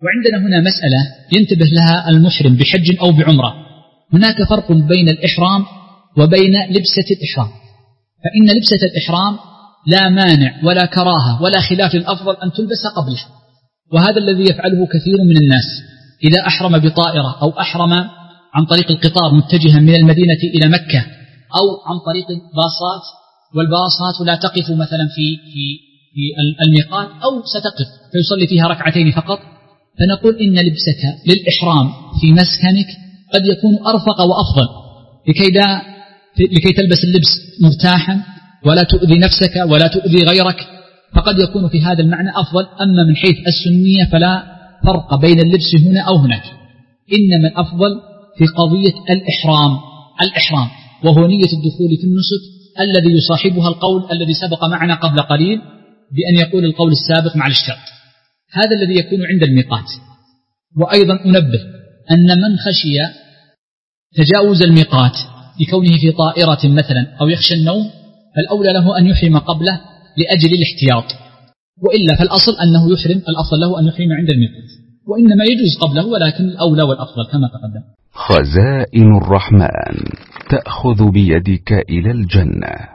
وعندنا هنا مسألة ينتبه لها المحرم بحج أو بعمرة. هناك فرق بين الإحرام وبين لبسة الإحرام، فإن لبسة الإحرام لا مانع ولا كراهة ولا خلاف الأفضل أن تلبس قبله، وهذا الذي يفعله كثير من الناس إذا أحرم بطائرة أو أحرم عن طريق القطار متجها من المدينة إلى مكة أو عن طريق الباصات، والباصات لا تقف مثلا في الميقات أو ستقف فيصلي فيها ركعتين فقط، فنقول إن لبسك للإحرام في مسكنك قد يكون أرفق وأفضل لكي تلبس اللبس مرتاحا ولا تؤذي نفسك ولا تؤذي غيرك، فقد يكون في هذا المعنى أفضل. أما من حيث السنية فلا فرق بين اللبس هنا أو هناك، إنما الأفضل في قضية الإحرام وهو نية الدخول في النسك الذي يصاحبها القول الذي سبق معنا قبل قليل بأن يقول القول السابق مع الاشتراط، هذا الذي يكون عند الميقات. وأيضا أنبه أن من خشي تجاوز الميقات لكونه في طائرة مثلا أو يخشى النوم فالأولى له أن يحرم قبله لأجل الاحتياط، وإلا فالأصل أنه يحرم، الأفضل له أن يحرم عند الميقات، وإنما يجوز قبله ولكن الأولى والأفضل كما تقدم. خزائن الرحمن تأخذ بيدك إلى الجنة.